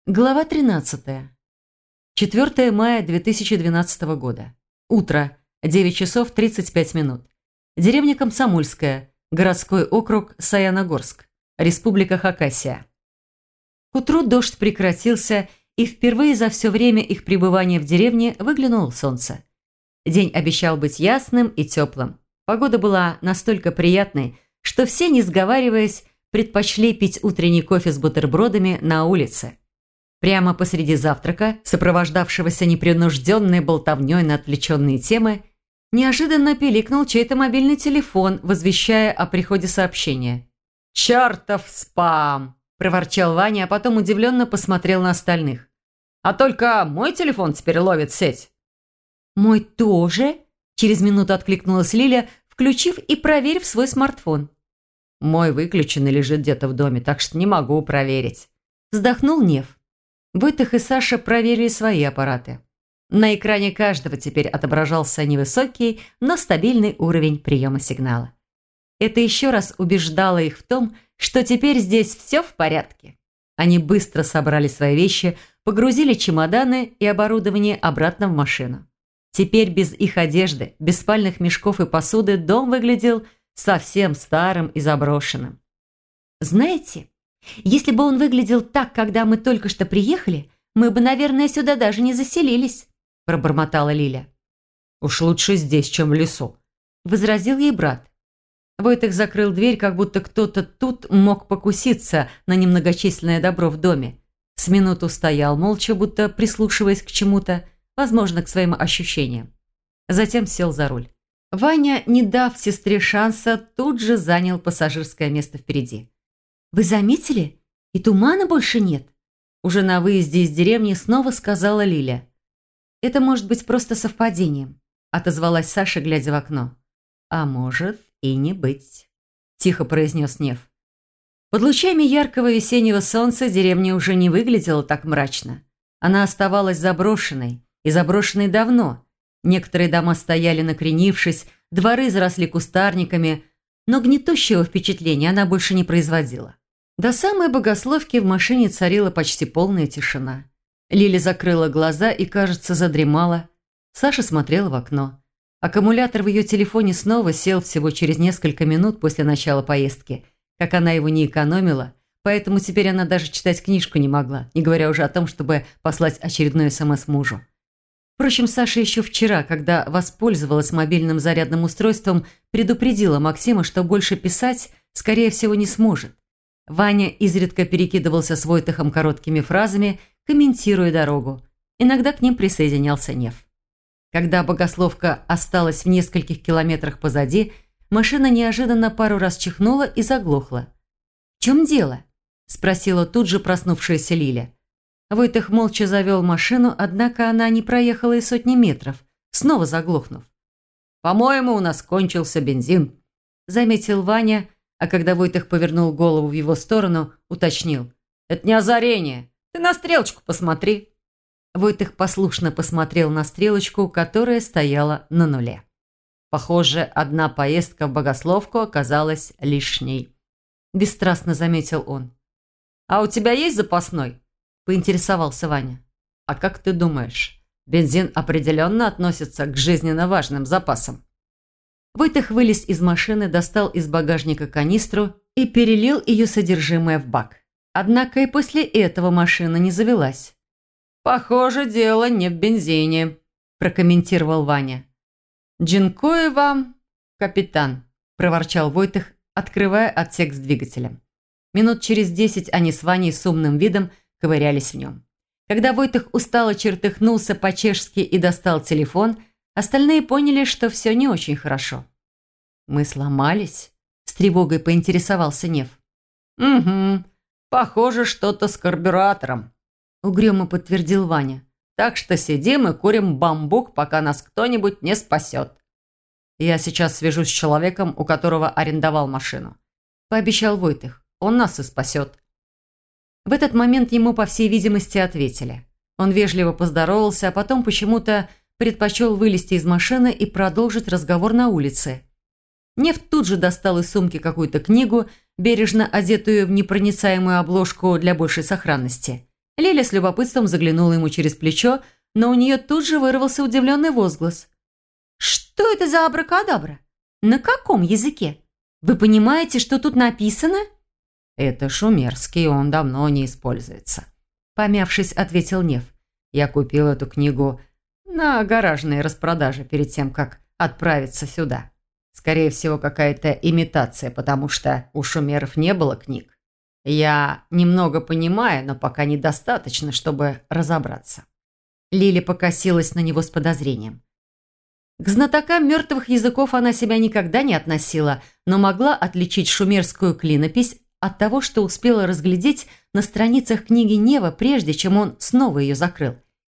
Глава 13. 4 мая 2012 года. Утро. 9 часов 35 минут. Деревня Комсомольская. Городской округ Саяногорск. Республика Хакасия. К утру дождь прекратился, и впервые за все время их пребывания в деревне выглянуло солнце. День обещал быть ясным и теплым. Погода была настолько приятной, что все, не сговариваясь, предпочли пить утренний кофе с бутербродами на улице. Прямо посреди завтрака, сопровождавшегося непринужденной болтовней на отвлеченные темы, неожиданно пиликнул чей-то мобильный телефон, возвещая о приходе сообщения. «Чертов спам!» – проворчал Ваня, а потом удивленно посмотрел на остальных. «А только мой телефон теперь ловит сеть». «Мой тоже?» – через минуту откликнулась Лиля, включив и проверив свой смартфон. «Мой выключен и лежит где-то в доме, так что не могу проверить». Вздохнул Нев. Войтых и Саша проверили свои аппараты. На экране каждого теперь отображался невысокий, но стабильный уровень приема сигнала. Это еще раз убеждало их в том, что теперь здесь все в порядке. Они быстро собрали свои вещи, погрузили чемоданы и оборудование обратно в машину. Теперь без их одежды, без спальных мешков и посуды дом выглядел совсем старым и заброшенным. «Знаете, если бы он выглядел так, когда мы только что приехали, мы бы, наверное, сюда даже не заселились», – пробормотала Лиля. «Уж лучше здесь, чем в лесу», – возразил ей брат. Войтых закрыл дверь, как будто кто-то тут мог покуситься на немногочисленное добро в доме. С минуту стоял молча, будто прислушиваясь к чему-то, возможно, к своим ощущениям. Затем сел за руль. Ваня, не дав сестре шанса, тут же занял пассажирское место впереди. «Вы заметили? И тумана больше нет», – уже на выезде из деревни снова сказала Лиля. «Это может быть просто совпадением», – отозвалась Саша, глядя в окно. «А может и не быть», – тихо произнес Нев. Под лучами яркого весеннего солнца деревня уже не выглядела так мрачно. Она оставалась заброшенной, и заброшенной давно. Некоторые дома стояли накренившись, дворы заросли кустарниками, но гнетущего впечатления она больше не производила. До самой Богословки в машине царила почти полная тишина. Лиля закрыла глаза и, кажется, задремала. Саша смотрела в окно. Аккумулятор в ее телефоне снова сел всего через несколько минут после начала поездки. Как она его не экономила, поэтому теперь она даже читать книжку не могла, не говоря уже о том, чтобы послать очередной СМС мужу. Впрочем, Саша еще вчера, когда воспользовалась мобильным зарядным устройством, предупредила Максима, что больше писать, скорее всего, не сможет. Ваня изредка перекидывался с Войтыхом короткими фразами, комментируя дорогу. Иногда к ним присоединялся Нев. Когда Богословка осталась в нескольких километрах позади, машина неожиданно пару раз чихнула и заглохла. «В чем дело?» – спросила тут же проснувшаяся Лиля. Войтых молча завел машину, однако она не проехала и сотни метров, снова заглохнув. «По-моему, у нас кончился бензин», – заметил Ваня, а когда Войтых повернул голову в его сторону, уточнил. «Это не озарение. Ты на стрелочку посмотри». Войтых послушно посмотрел на стрелочку, которая стояла на нуле. Похоже, одна поездка в Богословку оказалась лишней. Бесстрастно заметил он. «А у тебя есть запасной?» – поинтересовался Ваня. «А как ты думаешь, бензин определенно относится к жизненно важным запасам?» Войтых вылез из машины, достал из багажника канистру и перелил ее содержимое в бак. Однако и после этого машина не завелась. «Похоже, дело не в бензине», – прокомментировал Ваня. «Джинкую вам, капитан», – проворчал Войтых, открывая отсек с двигателем. Минут через 10 они с Ваней с умным видом ковырялись в нем. Когда Войтых устало чертыхнулся по-чешски и достал телефон, остальные поняли, что все не очень хорошо. «Мы сломались?» – с тревогой поинтересовался Нев. «Угу, похоже, что-то с карбюратором», – угрюмо подтвердил Ваня. «Так что сидим и курим бамбук, пока нас кто-нибудь не спасет». «Я сейчас свяжусь с человеком, у которого арендовал машину», – пообещал Войтых. «Он нас и спасет». В этот момент ему, по всей видимости, ответили. Он вежливо поздоровался, а потом почему-то предпочел вылезти из машины и продолжить разговор на улице. Нев тут же достал из сумки какую-то книгу, бережно одетую в непроницаемую обложку для большей сохранности. Лиля с любопытством заглянула ему через плечо, но у нее тут же вырвался удивленный возглас. «Что это за абракадабра? На каком языке? Вы понимаете, что тут написано?» «Это шумерский, он давно не используется», – помявшись, ответил Нев. «Я купил эту книгу на гаражной распродаже перед тем, как отправиться сюда. Скорее всего, какая-то имитация, потому что у шумеров не было книг. Я немного понимаю, но пока недостаточно, чтобы разобраться». Лиля покосилась на него с подозрением. К знатокам мертвых языков она себя никогда не относила, но могла отличить шумерскую клинопись от того, что успела разглядеть на страницах книги Нева, прежде чем он снова ее закрыл.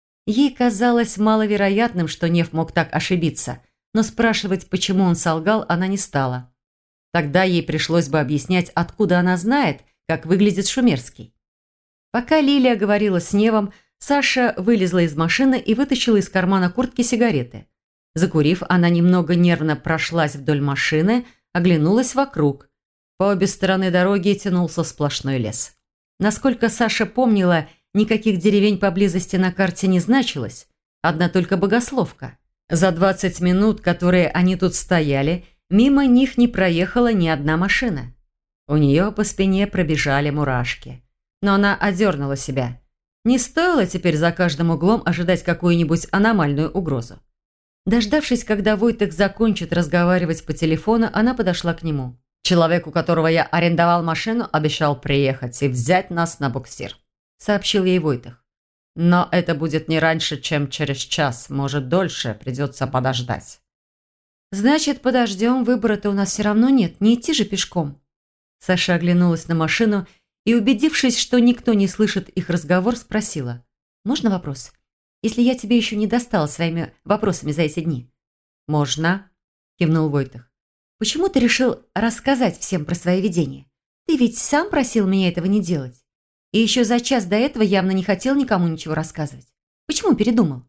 Ей казалось маловероятным, что Нев мог так ошибиться, но спрашивать, почему он солгал, она не стала. Тогда ей пришлось бы объяснять, откуда она знает, как выглядит шумерский. Пока Лилия говорила с Невом, Саша вылезла из машины и вытащила из кармана куртки сигареты. Закурив, она немного нервно прошлась вдоль машины, оглянулась вокруг. По обе стороны дороги тянулся сплошной лес. Насколько Саша помнила, никаких деревень поблизости на карте не значилось, одна только Богословка. За 20 минут, которые они тут стояли, мимо них не проехала ни одна машина. У нее по спине пробежали мурашки. Но она одернула себя. Не стоило теперь за каждым углом ожидать какую-нибудь аномальную угрозу. Дождавшись, когда Войтых закончит разговаривать по телефону, она подошла к нему. «Человек, у которого я арендовал машину, обещал приехать и взять нас на буксир», – сообщил ей Войтых. «Но это будет не раньше, чем через час, может, дольше, придется подождать». «Значит, подождем, выбора-то у нас все равно нет, не идти же пешком». Саша оглянулась на машину и, убедившись, что никто не слышит их разговор, спросила. «Можно вопрос? Если я тебе еще не достала своими вопросами за эти дни?» «Можно», – кивнул Войтых. «Почему ты решил рассказать всем про свои видения? Ты ведь сам просил меня этого не делать. И еще за час до этого явно не хотел никому ничего рассказывать. Почему передумал?»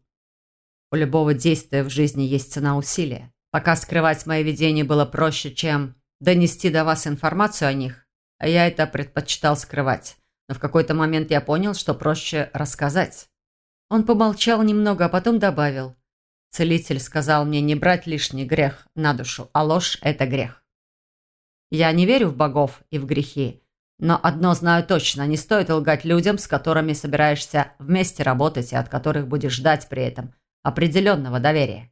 «У любого действия в жизни есть цена усилия. Пока скрывать мои видения было проще, чем донести до вас информацию о них, а я это предпочитал скрывать. Но в какой-то момент я понял, что проще рассказать». Он помолчал немного, а потом добавил. Целитель сказал мне не брать лишний грех на душу, а ложь – это грех. Я не верю в богов и в грехи, но одно знаю точно – не стоит лгать людям, с которыми собираешься вместе работать и от которых будешь ждать при этом определенного доверия.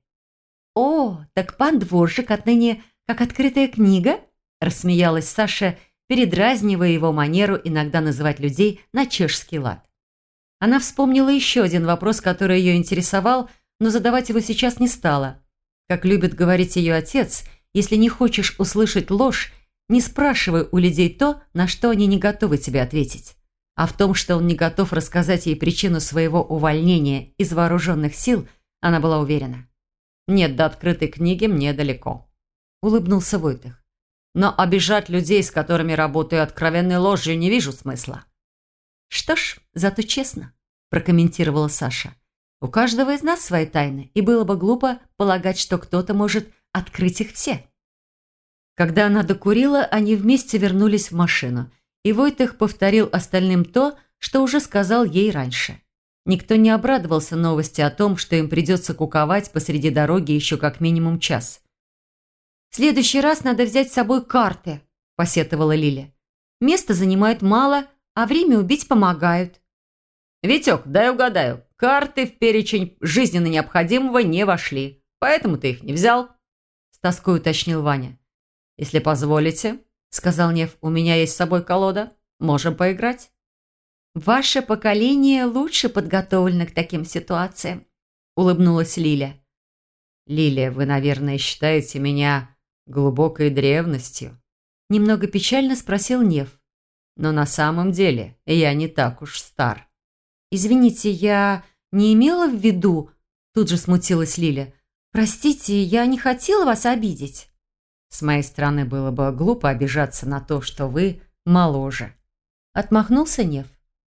«О, так пан Дворжик отныне как открытая книга?» – рассмеялась Саша, передразнивая его манеру иногда называть людей на чешский лад. Она вспомнила еще один вопрос, который ее интересовал, но задавать его сейчас не стала. Как любит говорить ее отец, если не хочешь услышать ложь, не спрашивай у людей то, на что они не готовы тебе ответить. А в том, что он не готов рассказать ей причину своего увольнения из вооруженных сил, она была уверена. «Нет, до открытой книги мне далеко», – улыбнулся Войтых. «Но обижать людей, с которыми работаю откровенной ложью, не вижу смысла». «Что ж, зато честно», – прокомментировала Саша. «У каждого из нас свои тайны, и было бы глупо полагать, что кто-то может открыть их все». Когда она докурила, они вместе вернулись в машину, и Войтых повторил остальным то, что уже сказал ей раньше. Никто не обрадовался новости о том, что им придется куковать посреди дороги еще как минимум час. «В следующий раз надо взять с собой карты», – посетовала Лиля. «Места занимают мало, а время убить помогают». «Витек, дай угадаю, карты в перечень жизненно необходимого не вошли, поэтому ты их не взял?» С тоской уточнил Ваня. «Если позволите», – сказал Нев, – «у меня есть с собой колода, можем поиграть». «Ваше поколение лучше подготовлено к таким ситуациям», – улыбнулась Лиля. «Лилия, вы, наверное, считаете меня глубокой древностью?» Немного печально спросил Нев. «Но на самом деле я не так уж стар». «Извините, я не имела в виду...» Тут же смутилась Лиля. «Простите, я не хотела вас обидеть». «С моей стороны было бы глупо обижаться на то, что вы моложе». Отмахнулся Нев.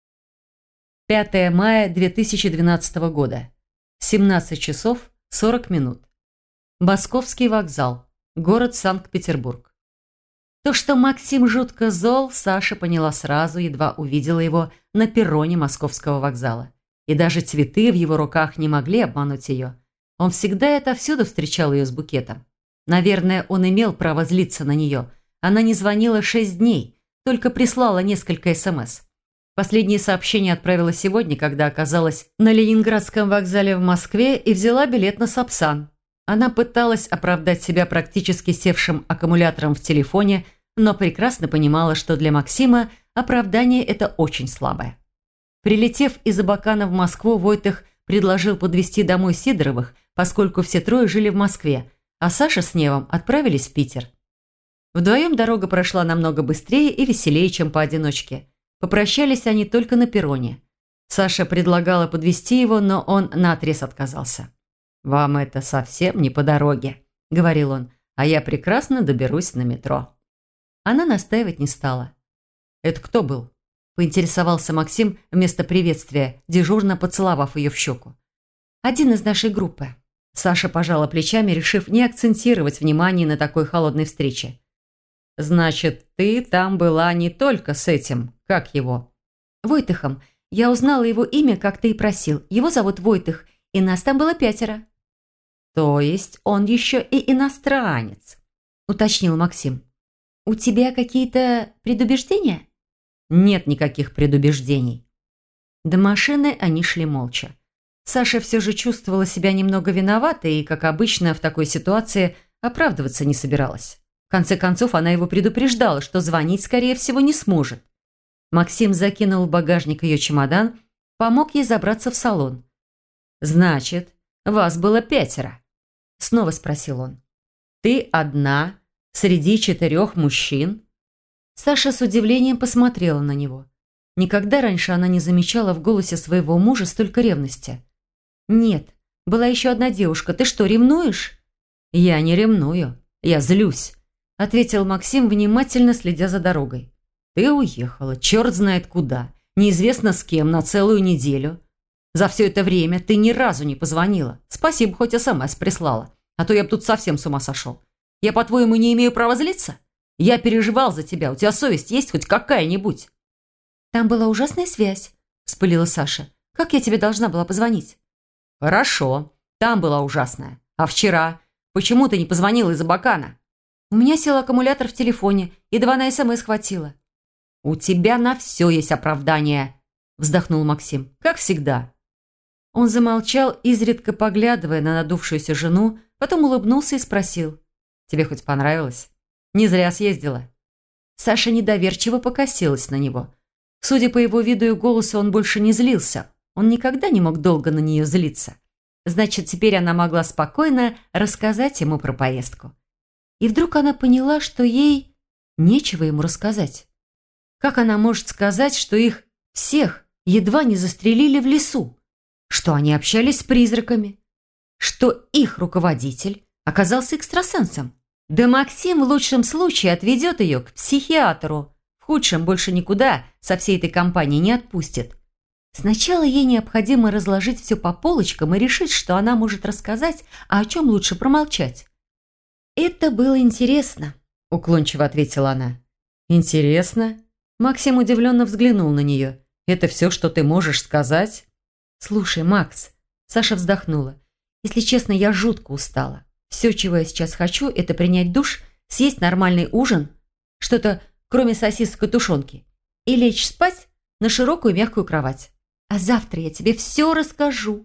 5 мая 2012 года. 17 часов 40 минут. Московский вокзал. Город Санкт-Петербург. То, что Максим жутко зол, Саша поняла сразу, едва увидела его на перроне московского вокзала. И даже цветы в его руках не могли обмануть ее. Он всегда и отовсюду встречал ее с букетом. Наверное, он имел право злиться на нее. Она не звонила 6 дней, только прислала несколько СМС. Последнее сообщение отправила сегодня, когда оказалась на Ленинградском вокзале в Москве и взяла билет на Сапсан. Она пыталась оправдать себя практически севшим аккумулятором в телефоне, но прекрасно понимала, что для Максима оправдание это очень слабое. Прилетев из Абакана в Москву, Войтых предложил подвезти домой Сидоровых, поскольку все трое жили в Москве, а Саша с Невом отправились в Питер. Вдвоем дорога прошла намного быстрее и веселее, чем поодиночке. Попрощались они только на перроне. Саша предлагала подвезти его, но он наотрез отказался. «Вам это совсем не по дороге», – говорил он, – «а я прекрасно доберусь на метро». Она настаивать не стала. «Это кто был?» – поинтересовался Максим вместо приветствия, дежурно поцеловав ее в щеку. «Один из нашей группы». Саша пожала плечами, решив не акцентировать внимание на такой холодной встрече. «Значит, ты там была не только с этим, как его?» «Войтыхом. Я узнала его имя, как ты и просил. Его зовут Войтых, и нас там было 5. «То есть он еще и иностранец», – уточнил Максим. «У тебя какие-то предубеждения?» «Нет никаких предубеждений». До машины они шли молча. Саша все же чувствовала себя немного виноватой и, как обычно, в такой ситуации оправдываться не собиралась. В конце концов, она его предупреждала, что звонить, скорее всего, не сможет. Максим закинул в багажник ее чемодан, помог ей забраться в салон. «Значит, вас было 5?» – снова спросил он. «Ты одна среди 4 мужчин?» Саша с удивлением посмотрела на него. Никогда раньше она не замечала в голосе своего мужа столько ревности. «Нет, была еще одна девушка. Ты что, ревнуешь?» «Я не ревную, я злюсь», – ответил Максим, внимательно следя за дорогой. «Ты уехала, черт знает куда, неизвестно с кем, на целую неделю. За все это время ты ни разу не позвонила. Спасибо, хоть СМС прислала, а то я бы тут совсем с ума сошел. Я, по-твоему, не имею права злиться? Я переживал за тебя, у тебя совесть есть хоть какая-нибудь?» «Там была ужасная связь», – вспылила Саша. «Как я тебе должна была позвонить?» «Хорошо, там была ужасная. А вчера? Почему ты не позвонила из Абакана?» «У меня сел аккумулятор в телефоне, едва на СМС хватило». «У тебя на все есть оправдание», – вздохнул Максим. «Как всегда». Он замолчал, изредка поглядывая на надувшуюся жену, потом улыбнулся и спросил. «Тебе хоть понравилось? Не зря съездила». Саша недоверчиво покосилась на него. Судя по его виду и голосу, он больше не злился. Он никогда не мог долго на нее злиться. Значит, теперь она могла спокойно рассказать ему про поездку. И вдруг она поняла, что ей нечего ему рассказать. Как она может сказать, что их всех едва не застрелили в лесу? Что они общались с призраками? Что их руководитель оказался экстрасенсом? Да Максим в лучшем случае отведет ее к психиатру. В худшем больше никуда со всей этой компанией не отпустит. Сначала ей необходимо разложить все по полочкам и решить, что она может рассказать, а о чем лучше промолчать. «Это было интересно», – уклончиво ответила она. «Интересно?» Максим удивленно взглянул на нее. «Это все, что ты можешь сказать?» «Слушай, Макс», – Саша вздохнула, – «если честно, я жутко устала. Все, чего я сейчас хочу, это принять душ, съесть нормальный ужин, что-то кроме сосисок и тушенки, и лечь спать на широкую мягкую кровать. А завтра я тебе все расскажу».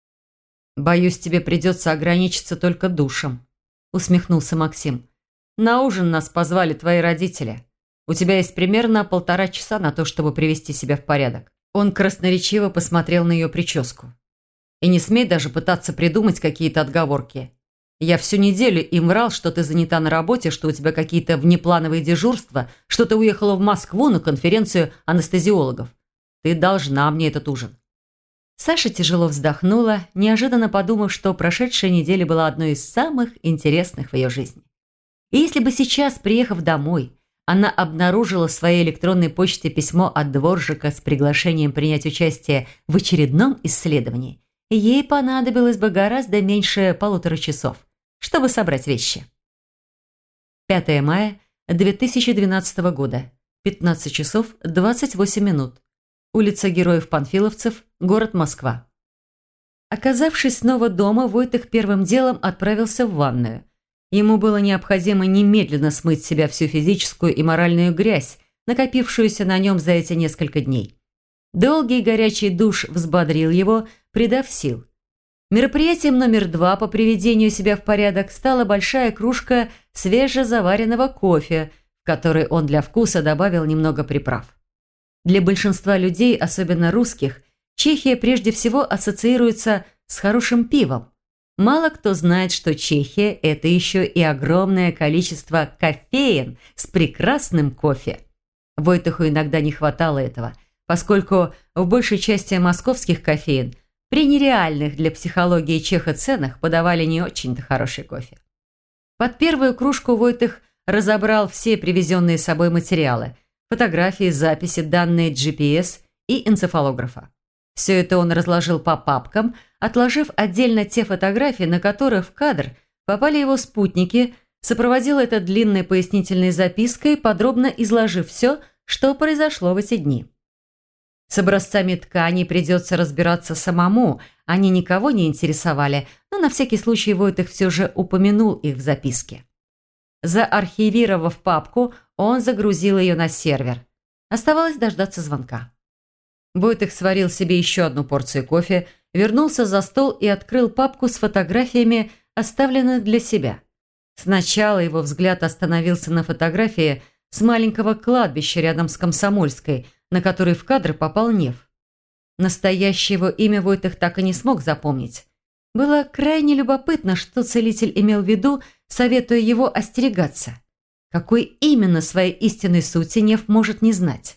«Боюсь, тебе придется ограничиться только душем», – усмехнулся Максим. «На ужин нас позвали твои родители. У тебя есть примерно 1,5 часа на то, чтобы привести себя в порядок». Он красноречиво посмотрел на ее прическу. «И не смей даже пытаться придумать какие-то отговорки. Я всю неделю им врал, что ты занята на работе, что у тебя какие-то внеплановые дежурства, что ты уехала в Москву на конференцию анестезиологов. Ты должна мне этот ужин». Саша тяжело вздохнула, неожиданно подумав, что прошедшая неделя была одной из самых интересных в ее жизни. И если бы сейчас, приехав домой, она обнаружила в своей электронной почте письмо от дворжика с приглашением принять участие в очередном исследовании, ей понадобилось бы гораздо меньше 1,5 часов, чтобы собрать вещи. 5 мая 2012 года. 15 часов 28 минут. Улица Героев-Панфиловцев, город Москва. Оказавшись снова дома, Войтых первым делом отправился в ванную. Ему было необходимо немедленно смыть с себя всю физическую и моральную грязь, накопившуюся на нем за эти несколько дней. Долгий горячий душ взбодрил его, придав сил. Мероприятием номер 2 по приведению себя в порядок стала большая кружка свежезаваренного кофе, в который он для вкуса добавил немного приправ. Для большинства людей, особенно русских, Чехия прежде всего ассоциируется с хорошим пивом. Мало кто знает, что Чехия – это еще и огромное количество кофеен с прекрасным кофе. Войтыху иногда не хватало этого, поскольку в большей части московских кофеен при нереальных для психологии чеха ценах подавали не очень-то хороший кофе. Под первую кружку Войтых разобрал все привезенные с собой материалы – фотографии, записи, данные GPS и энцефалографа. Все это он разложил по папкам, отложив отдельно те фотографии, на которых в кадр попали его спутники, сопроводил это длинной пояснительной запиской, подробно изложив все, что произошло в эти дни. С образцами тканей придется разбираться самому, они никого не интересовали, но на всякий случай Войтых все же упомянул их в записке. Заархивировав папку, он загрузил ее на сервер. Оставалось дождаться звонка. Войтых сварил себе еще одну порцию кофе, вернулся за стол и открыл папку с фотографиями, оставленных для себя. Сначала его взгляд остановился на фотографии с маленького кладбища рядом с Комсомольской, на который в кадр попал Нев. Настоящее его имя Войтых так и не смог запомнить. Было крайне любопытно, что целитель имел в виду, советуя его остерегаться. Какой именно своей истинной сути Нев может не знать.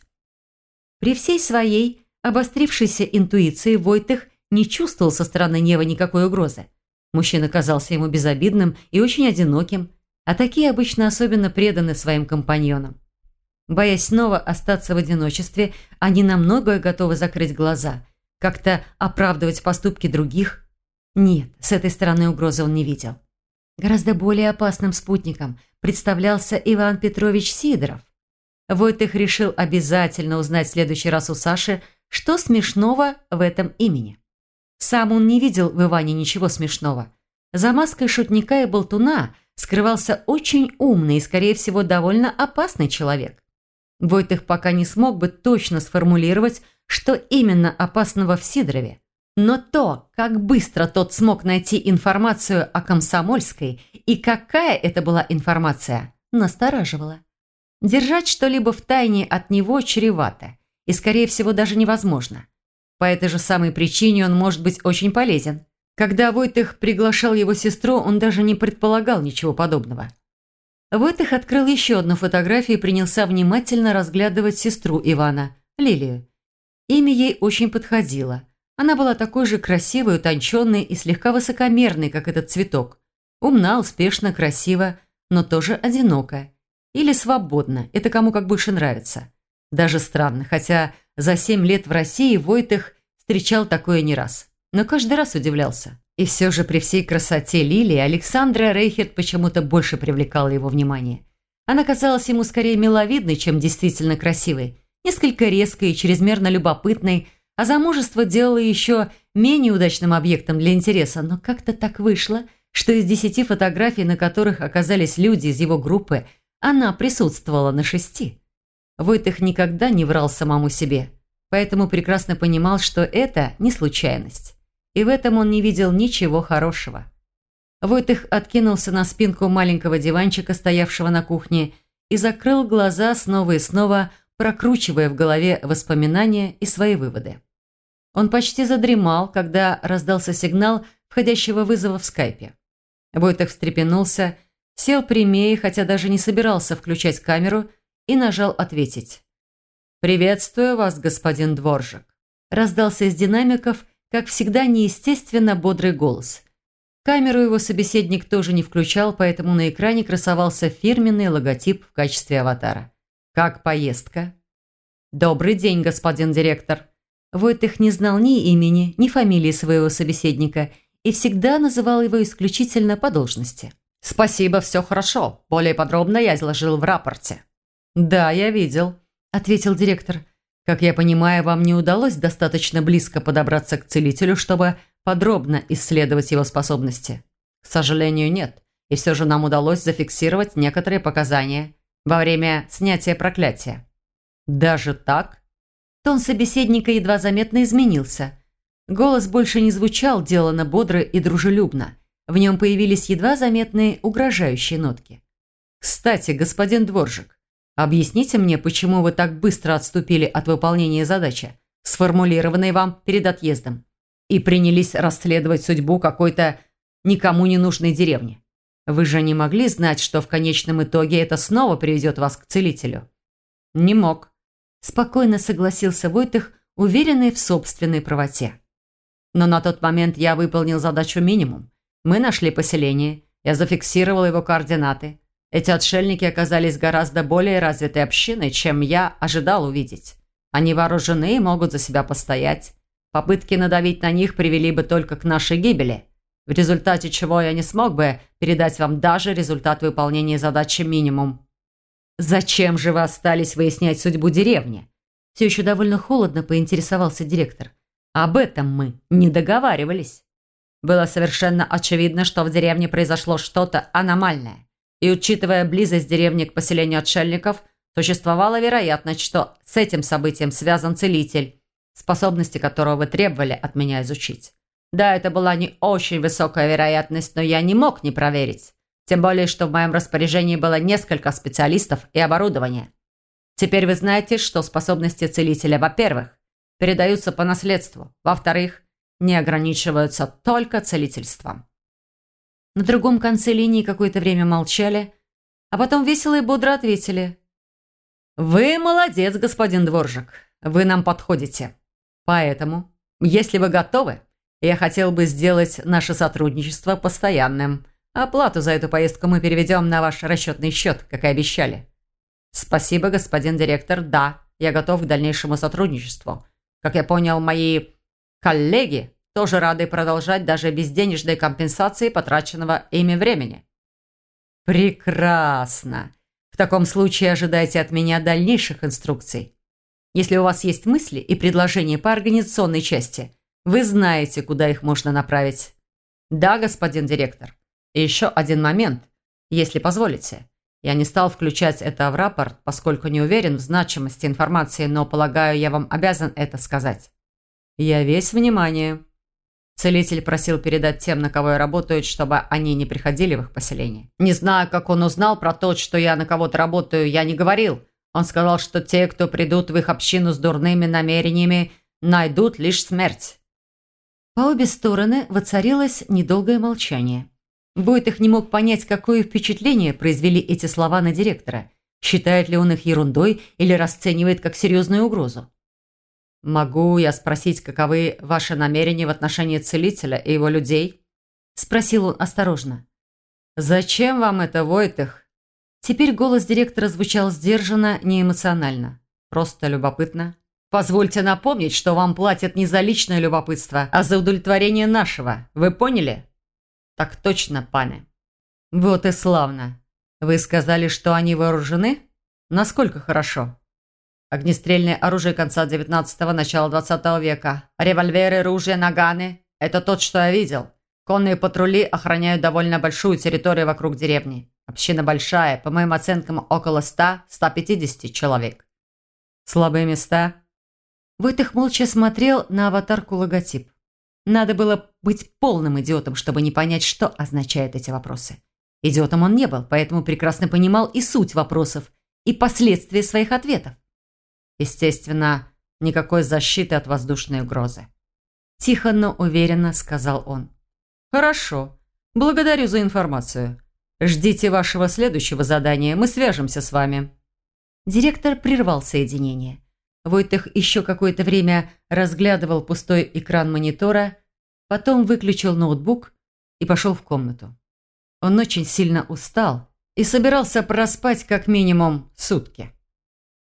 При всей своей обострившейся интуиции Войтых не чувствовал со стороны Нева никакой угрозы. Мужчина казался ему безобидным и очень одиноким, а такие обычно особенно преданы своим компаньонам. Боясь снова остаться в одиночестве, они на многое готовы закрыть глаза, как-то оправдывать поступки других. Нет, с этой стороны угрозы он не видел. Гораздо более опасным спутником представлялся Иван Петрович Сидоров. Войтых решил обязательно узнать в следующий раз у Саши, что смешного в этом имени. Сам он не видел в Иване ничего смешного. За маской шутника и болтуна скрывался очень умный и, скорее всего, довольно опасный человек. Войтых пока не смог бы точно сформулировать, что именно опасного в Сидорове. Но то, как быстро тот смог найти информацию о Комсомольской и какая это была информация, настораживало. Держать что-либо в тайне от него чревато и, скорее всего, даже невозможно. По этой же самой причине он может быть очень полезен. Когда Войтых приглашал его сестру, он даже не предполагал ничего подобного. Войтых открыл еще одну фотографию и принялся внимательно разглядывать сестру Ивана, Лилию. Имя ей очень подходило. Она была такой же красивой, утонченной и слегка высокомерной, как этот цветок. Умна, успешна, красива, но тоже одинока. Или свободна, это кому как больше нравится. Даже странно, хотя за 7 лет в России Войтых встречал такое не раз. Но каждый раз удивлялся. И все же при всей красоте Лилии Александра Рейхерт почему-то больше привлекала его внимание. Она казалась ему скорее миловидной, чем действительно красивой, несколько резкой и чрезмерно любопытной, а замужество делало еще менее удачным объектом для интереса, но как-то так вышло, что из 10 фотографий, на которых оказались люди из его группы, она присутствовала на 6. Войтых никогда не врал самому себе, поэтому прекрасно понимал, что это не случайность. И в этом он не видел ничего хорошего. Войтых откинулся на спинку маленького диванчика, стоявшего на кухне, и закрыл глаза снова и снова, прокручивая в голове воспоминания и свои выводы. Он почти задремал, когда раздался сигнал входящего вызова в скайпе. Войтых встрепенулся, сел прямее, хотя даже не собирался включать камеру, и нажал «Ответить». «Приветствую вас, господин Дворжик», – раздался из динамиков, как всегда, неестественно бодрый голос. Камеру его собеседник тоже не включал, поэтому на экране красовался фирменный логотип в качестве аватара. «Как поездка?» «Добрый день, господин директор». Войтых не знал ни имени, ни фамилии своего собеседника и всегда называл его исключительно по должности. «Спасибо, все хорошо. Более подробно я изложил в рапорте». «Да, я видел», – ответил директор. «Как я понимаю, вам не удалось достаточно близко подобраться к целителю, чтобы подробно исследовать его способности?» «К сожалению, нет. И все же нам удалось зафиксировать некоторые показания во время снятия проклятия». «Даже так?» Тон собеседника едва заметно изменился. Голос больше не звучал делано бодро и дружелюбно. В нем появились едва заметные угрожающие нотки. «Кстати, господин Дворжик, объясните мне, почему вы так быстро отступили от выполнения задачи, сформулированной вам перед отъездом, и принялись расследовать судьбу какой-то никому не нужной деревни? Вы же не могли знать, что в конечном итоге это снова приведет вас к целителю?» «Не мог», – спокойно согласился Войтых, уверенный в собственной правоте. «Но на тот момент я выполнил задачу минимум. Мы нашли поселение, я зафиксировал его координаты. Эти отшельники оказались гораздо более развитой общиной, чем я ожидал увидеть. Они вооружены и могут за себя постоять. Попытки надавить на них привели бы только к нашей гибели, в результате чего я не смог бы передать вам даже результат выполнения задачи минимум». «Зачем же вы остались выяснять судьбу деревни?» Все еще довольно холодно поинтересовался директор. «Об этом мы не договаривались». Было совершенно очевидно, что в деревне произошло что-то аномальное. И учитывая близость деревни к поселению отшельников, существовала вероятность, что с этим событием связан целитель, способности которого вы требовали от меня изучить. Да, это была не очень высокая вероятность, но я не мог не проверить. Тем более, что в моем распоряжении было несколько специалистов и оборудования. Теперь вы знаете, что способности целителя, во-первых, передаются по наследству, во-вторых, не ограничиваются только целительством. На другом конце линии какое-то время молчали, а потом весело и бодро ответили. «Вы молодец, господин Дворжик. Вы нам подходите. Поэтому, если вы готовы, я хотел бы сделать наше сотрудничество постоянным. Оплату за эту поездку мы переведем на ваш расчетный счет, как и обещали». «Спасибо, господин директор. Да, я готов к дальнейшему сотрудничеству. Как я понял, мои коллеги тоже рады продолжать даже без денежной компенсации потраченного ими времени». «Прекрасно. В таком случае ожидайте от меня дальнейших инструкций. Если у вас есть мысли и предложения по организационной части, вы знаете, куда их можно направить». «Да, господин директор. И еще один момент, если позволите. Я не стал включать это в рапорт, поскольку не уверен в значимости информации, но, полагаю, я вам обязан это сказать». «Я весь внимание». Целитель просил передать тем, на кого я работаю, чтобы они не приходили в их поселение. Не знаю, как он узнал про то, что я на кого-то работаю, я не говорил. Он сказал, что те, кто придут в их общину с дурными намерениями, найдут лишь смерть. По обе стороны воцарилось недолгое молчание. Войтых не мог понять, какое впечатление произвели эти слова на директора. Считает ли он их ерундой или расценивает как серьезную угрозу? «Могу я спросить, каковы ваши намерения в отношении целителя и его людей?» – спросил он осторожно. «Зачем вам это, Войтых?» Теперь голос директора звучал сдержанно, неэмоционально. «Просто любопытно. Позвольте напомнить, что вам платят не за личное любопытство, а за удовлетворение нашего. Вы поняли?» «Так точно, пане». «Вот и славно. Вы сказали, что они вооружены? Насколько хорошо?» «Огнестрельное оружие конца 19-го, начала 20 века. Револьверы, ружья, наганы. Это тот, что я видел. Конные патрули охраняют довольно большую территорию вокруг деревни. Община большая, по моим оценкам, около 100-150 человек». «Слабые места?» Войтых молча смотрел на аватарку-логотип. Надо было быть полным идиотом, чтобы не понять, что означают эти вопросы. Идиотом он не был, поэтому прекрасно понимал и суть вопросов, и последствия своих ответов. «Естественно, никакой защиты от воздушной угрозы», – тихо, но уверенно сказал он. «Хорошо. Благодарю за информацию. Ждите вашего следующего задания, мы свяжемся с вами». Директор прервал соединение. Войтых еще какое-то время разглядывал пустой экран монитора, потом выключил ноутбук и пошел в комнату. Он очень сильно устал и собирался проспать как минимум сутки.